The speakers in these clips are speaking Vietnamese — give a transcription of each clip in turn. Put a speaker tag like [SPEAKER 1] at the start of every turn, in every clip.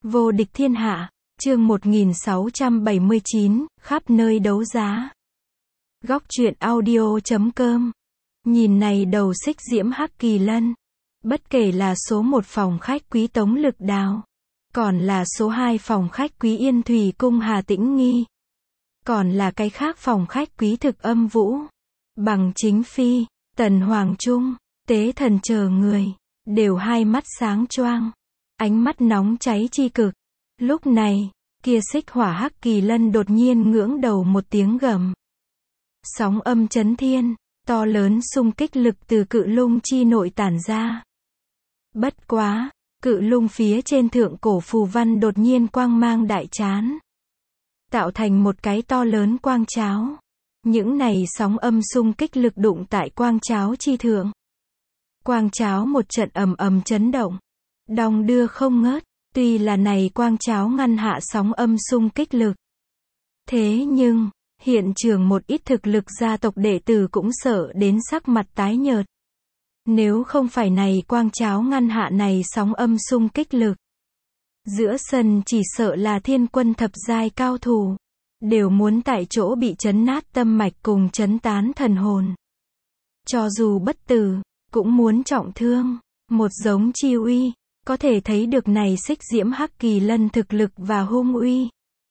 [SPEAKER 1] Vô địch thiên hạ, chương 1679, khắp nơi đấu giá. Góc truyện audio.com. Nhìn này đầu xích diễm hắc kỳ lân. Bất kể là số 1 phòng khách quý Tống Lực Đào, còn là số 2 phòng khách quý Yên Thủy Cung Hà Tĩnh Nghi, còn là cái khác phòng khách quý Thực Âm Vũ, Bằng Chính Phi, Tần Hoàng Trung, Tế Thần chờ người, đều hai mắt sáng choang, ánh mắt nóng cháy chi cực. Lúc này, kia xích hỏa hắc kỳ lân đột nhiên ngưỡng đầu một tiếng gầm. Sóng âm chấn thiên, to lớn xung kích lực từ cự lung chi nội tản ra. Bất quá, cự lung phía trên thượng cổ phù văn đột nhiên quang mang đại chán, tạo thành một cái to lớn quang cháo. Những này sóng âm xung kích lực đụng tại quang cháo chi thượng. Quang cháo một trận ầm ầm chấn động, đong đưa không ngớt. Tuy là này quang cháo ngăn hạ sóng âm xung kích lực, thế nhưng, hiện trường một ít thực lực gia tộc đệ tử cũng sợ đến sắc mặt tái nhợt. Nếu không phải này quang cháo ngăn hạ này sóng âm xung kích lực, giữa sân chỉ sợ là thiên quân thập giai cao thủ, đều muốn tại chỗ bị chấn nát tâm mạch cùng chấn tán thần hồn. Cho dù bất tử, cũng muốn trọng thương, một giống chi uy. Có thể thấy được này xích diễm hắc kỳ lân thực lực và hung uy.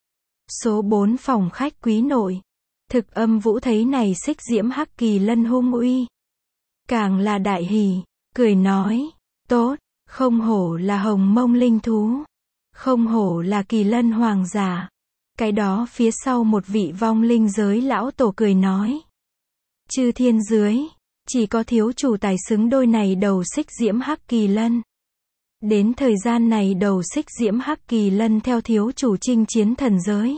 [SPEAKER 1] Số 4 phòng khách quý nội, Thực Âm Vũ thấy này xích diễm hắc kỳ lân hung uy, càng là đại hỉ, cười nói, tốt, không hổ là hồng mông linh thú, không hổ là kỳ lân hoàng giả. Cái đó phía sau một vị vong linh giới lão tổ cười nói, chư thiên dưới, chỉ có thiếu chủ tài xứng đôi này đầu xích diễm hắc kỳ lân. Đến thời gian này đầu xích diễm hắc kỳ lân theo thiếu chủ chinh chiến thần giới,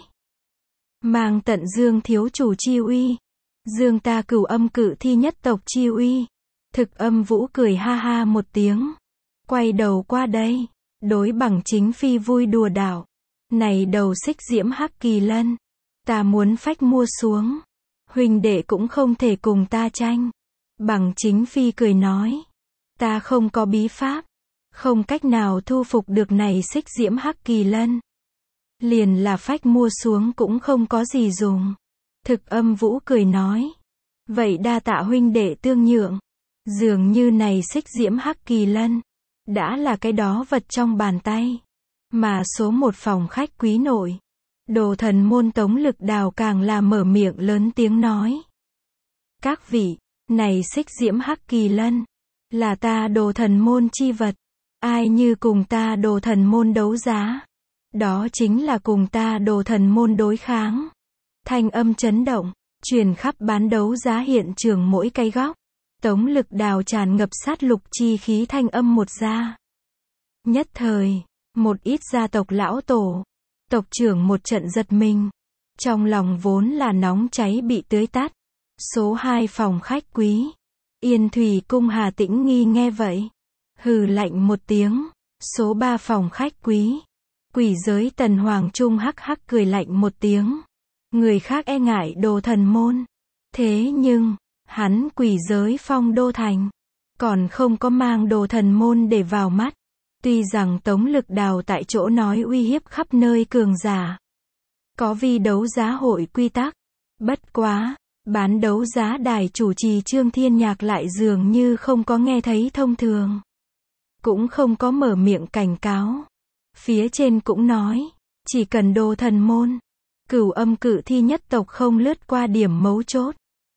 [SPEAKER 1] mang tận dương thiếu chủ chi uy, dương ta cửu âm cự thi nhất tộc chi uy. Thực Âm Vũ cười ha ha một tiếng, quay đầu qua đây, đối Bằng Chính Phi vui đùa đảo, này đầu xích diễm hắc kỳ lân, ta muốn phách mua xuống, huynh đệ cũng không thể cùng ta tranh. Bằng Chính Phi cười nói, ta không có bí pháp, không cách nào thu phục được này xích diễm hắc kỳ lân, liền là phách mua xuống cũng không có gì dùng. Thực Âm Vũ cười nói, vậy đa tạ huynh đệ tương nhượng. Dường như này xích diễm hắc kỳ lân, đã là cái đó vật trong bàn tay. Mà số 1 phòng khách quý nội, Đồ Thần Môn Tống Lực Đào càng là mở miệng lớn tiếng nói, các vị, này xích diễm hắc kỳ lân, là ta Đồ Thần Môn chi vật. Ai như cùng ta Đồ Thần Môn đấu giá, đó chính là cùng ta Đồ Thần Môn đối kháng. Thanh âm chấn động, truyền khắp bán đấu giá hiện trường mỗi cái góc. Tống Lực Đào tràn ngập sát lục chi khí thanh âm một ra. Nhất thời, một ít gia tộc lão tổ, tộc trưởng một trận giật mình. Trong lòng vốn là nóng cháy bị tưới tắt. Số 2 phòng khách quý, Yên Thủy Cung Hà Tĩnh Nghi nghe vậy, hừ lạnh một tiếng. Số 3 phòng khách quý, Quỷ Giới Tần Hoàng Trung hắc hắc cười lạnh một tiếng. Người khác e ngại Đồ Thần Môn, thế nhưng, hắn Quỷ Giới phong đô thành, còn không có mang Đồ Thần Môn để vào mắt. Tuy rằng Tống Lực Đào tại chỗ nói uy hiếp khắp nơi cường giả, có vi đấu giá hội quy tắc, bất quá, bán đấu giá đài chủ trì Trương Thiên Nhạc lại dường như không có nghe thấy thông thường, cũng không có mở miệng cảnh cáo. Phía trên cũng nói, chỉ cần Đồ Thần Môn, cửu âm cự thi nhất tộc không lướt qua điểm mấu chốt,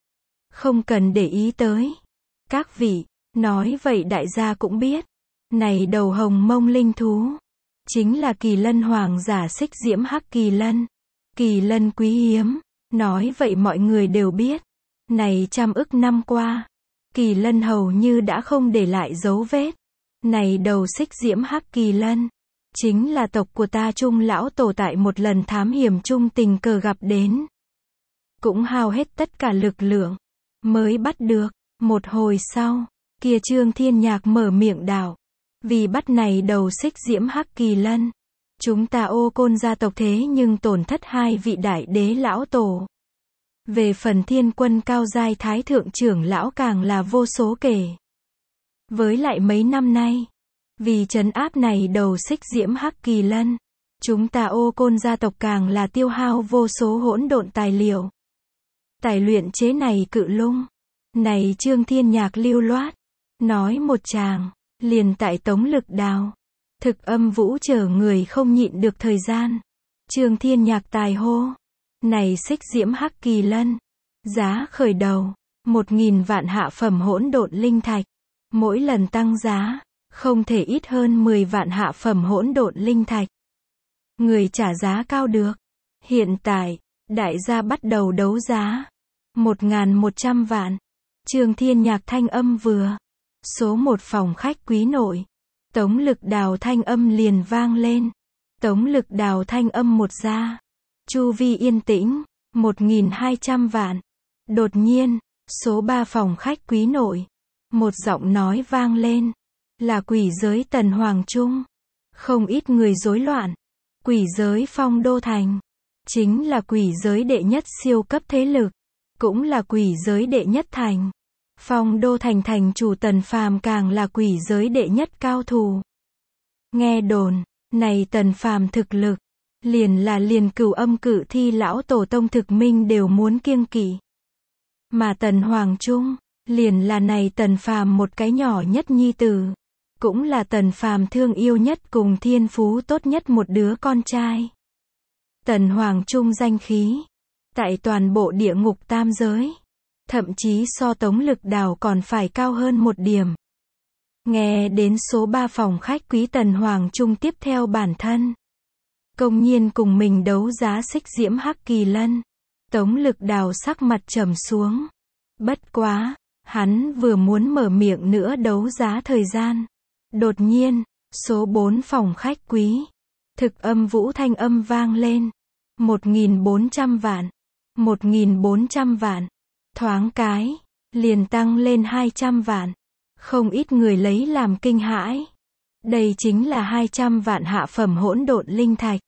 [SPEAKER 1] không cần để ý tới. Các vị, nói vậy đại gia cũng biết, này đầu hồng mông linh thú, chính là kỳ lân hoàng giả xích diễm hắc kỳ lân. Kỳ lân quý hiếm, nói vậy mọi người đều biết, này trăm ức năm qua, kỳ lân hầu như đã không để lại dấu vết. Này đầu xích diễm hắc kỳ lân, chính là tộc của ta Trung lão tổ tại một lần thám hiểm chung tình cờ gặp đến, cũng hao hết tất cả lực lượng mới bắt được. Một hồi sau, kia Trương Thiên Nhạc mở miệng đạo, vì bắt này đầu xích diễm hắc kỳ lân, chúng ta Ô Côn gia tộc thế nhưng tổn thất 2 vị đại đế lão tổ. Về phần thiên quân cao giai thái thượng trưởng lão càng là vô số kể. Với lại mấy năm nay, vì trấn áp này đầu xích diễm hắc kỳ lân, Chúng ta Ô Côn gia tộc càng là tiêu hao vô số hỗn độn tài liệu. Tài luyện chế này cự lung. Này Trương Thiên Nhạc lưu loát. Nói một tràng. Liền tại Tống Lực Đào. Thực Âm Vũ chờ người không nhịn được thời gian. Trương Thiên Nhạc tài hô. Này xích diễm hắc kỳ lân. Giá khởi đầu. 1.000 vạn hạ phẩm hỗn độn linh thạch. Mỗi lần tăng giá. Không thể ít hơn 10 vạn hạ phẩm hỗn độn linh thạch. Người trả giá cao được. Hiện tại, đại gia bắt đầu đấu giá. 1.100 vạn. Trương Thiên Nhạc thanh âm vừa. Số 1 phòng khách quý nội. Tống Lực Đào thanh âm liền vang lên. Tống Lực Đào thanh âm một ra. Chu vi yên tĩnh. 1.200 vạn. Đột nhiên, số 3 phòng khách quý nội. Một giọng nói vang lên. Là quỷ giới Tần Hoàng Trung. Không ít người rối loạn. Quỷ giới Phong Đô Thành. Chính là quỷ giới đệ nhất siêu cấp thế lực. Cũng là quỷ giới đệ nhất thành. Phong Đô Thành thành chủ Tần Phàm càng là quỷ giới đệ nhất cao thủ. Nghe đồn, này Tần Phàm thực lực. Liền Cửu Âm Cự Thi lão tổ tông thực minh đều muốn kiêng kỵ. Mà Tần Hoàng Trung, liền là này Tần Phàm một cái nhỏ nhất nhi tử. Cũng là Tần Phàm thương yêu nhất cùng thiên phú tốt nhất một đứa con trai. Tần Hoàng Trung danh khí. Tại toàn bộ địa ngục tam giới. Thậm chí so Tống Lực Đào còn phải cao hơn một điểm. Nghe đến số 3 phòng khách quý Tần Hoàng Trung tiếp theo bản thân. Công nhiên cùng mình đấu giá xích diễm hắc kỳ lân. Tống Lực Đào sắc mặt trầm xuống. Bất quá, hắn vừa muốn mở miệng nữa đấu giá thời gian. Đột nhiên, số 4 phòng khách quý. Thực Âm Vũ thanh âm vang lên. 1.400 vạn. 1.400 vạn. Thoáng cái, liền tăng lên 200 vạn. Không ít người lấy làm kinh hãi. Đây chính là 200 vạn hạ phẩm hỗn độn linh thạch.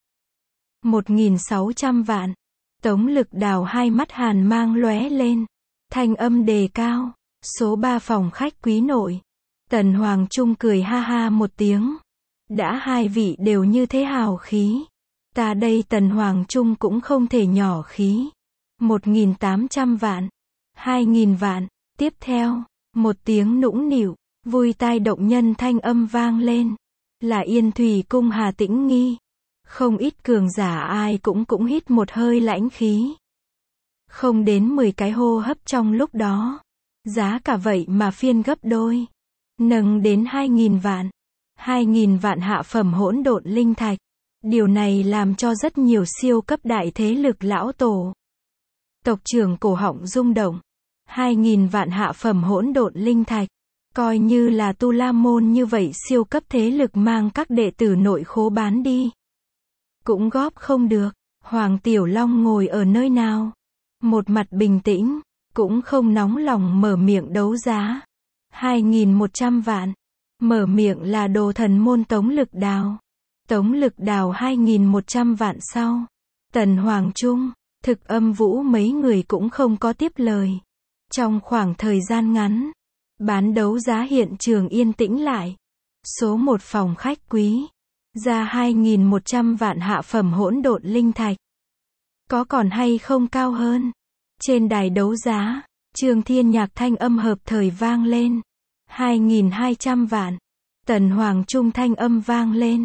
[SPEAKER 1] 1.600 vạn. Tống Lực Đào hai mắt hàn mang lóe lên. Thanh âm đề cao. Số 3 phòng khách quý nội. Tần Hoàng Trung cười ha ha một tiếng. Đã hai vị đều như thế hào khí. Ta đây Tần Hoàng Trung cũng không thể nhỏ khí. 1.800 vạn. 2.000 vạn. Tiếp theo, một tiếng nũng nịu, vui tai động nhân thanh âm vang lên. Là Yên Thủy Cung Hà Tĩnh Nghi. Không ít cường giả ai cũng hít một hơi lãnh khí. Không đến 10 cái hô hấp trong lúc đó. Giá cả vậy mà phiên gấp đôi. Nâng đến 2.000 vạn. 2.000 vạn hạ phẩm hỗn độn linh thạch. Điều này làm cho rất nhiều siêu cấp đại thế lực lão tổ. Tộc trưởng cổ họng rung động. 2.000 vạn hạ phẩm hỗn độn linh thạch. Coi như là Tu La Môn như vậy siêu cấp thế lực mang các đệ tử nội khố bán đi. Cũng góp không được. Hoàng Tiểu Long ngồi ở nơi nào? Một mặt bình tĩnh. Cũng không nóng lòng mở miệng đấu giá. 2.100 vạn. Mở miệng là Đồ Thần Môn Tống Lực Đào. Tống Lực Đào 2.100 vạn sau. Tần Hoàng Trung, Thực Âm Vũ mấy người cũng không có tiếp lời. Trong khoảng thời gian ngắn, bán đấu giá hiện trường yên tĩnh lại. Số 1 phòng khách quý. Ra 2.100 vạn hạ phẩm hỗn độn linh thạch. Có còn hay không cao hơn? Trên đài đấu giá, Trương Thiên Nhạc thanh âm hợp thời vang lên. 2.200 vạn. Tần Hoàng Trung thanh âm vang lên.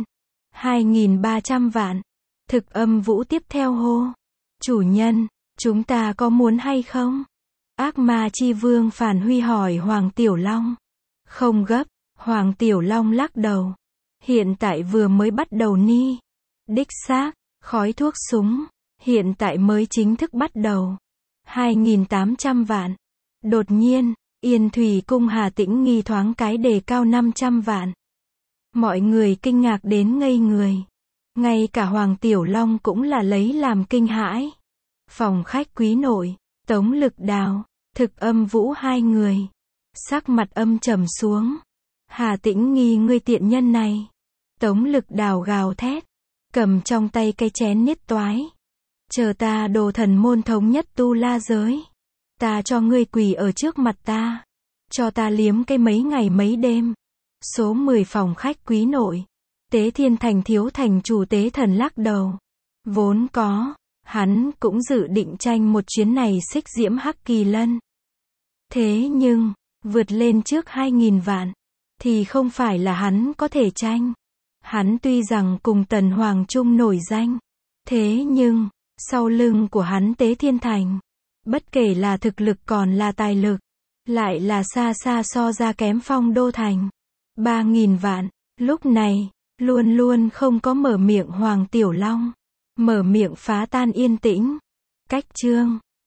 [SPEAKER 1] 2.300 vạn. Thực Âm Vũ tiếp theo hô. Chủ nhân, chúng ta có muốn hay không? Ác Ma Chi Vương Phản Huy hỏi Hoàng Tiểu Long. Không gấp, Hoàng Tiểu Long lắc đầu. Hiện tại vừa mới bắt đầu ni. Đích xác, khói thuốc súng. Hiện tại mới chính thức bắt đầu. 2.800 vạn. Đột nhiên, Yên Thủy Cung Hà Tĩnh Nghi thoáng cái đề cao 500 vạn. Mọi người kinh ngạc đến ngây người. Ngay cả Hoàng Tiểu Long cũng là lấy làm kinh hãi. Phòng khách quý nội, Tống Lực Đào, Thực Âm Vũ hai người. Sắc mặt âm trầm xuống. Hà Tĩnh Nghi ngươi tiện nhân này. Tống Lực Đào gào thét. Cầm trong tay cái chén niết toái. Chờ ta Đồ Thần Môn thống nhất Tu La giới. Ta cho ngươi quỳ ở trước mặt ta. Cho ta liếm cái mấy ngày mấy đêm. Số 10 phòng khách quý nội. Tế Thiên Thành thiếu thành chủ Tế Thần lắc đầu. Vốn có, hắn cũng dự định tranh một chuyến này xích diễm hắc kỳ lân. Thế nhưng, vượt lên trước 2.000 vạn, thì không phải là hắn có thể tranh. Hắn tuy rằng cùng Tần Hoàng Trung nổi danh, thế nhưng, sau lưng của hắn Tế Thiên Thành, bất kể là thực lực còn là tài lực, lại là xa xa so ra kém Phong Đô Thành. 3.000 vạn, lúc này, luôn luôn không có mở miệng Hoàng Tiểu Long. Mở miệng phá tan yên tĩnh. Cách chương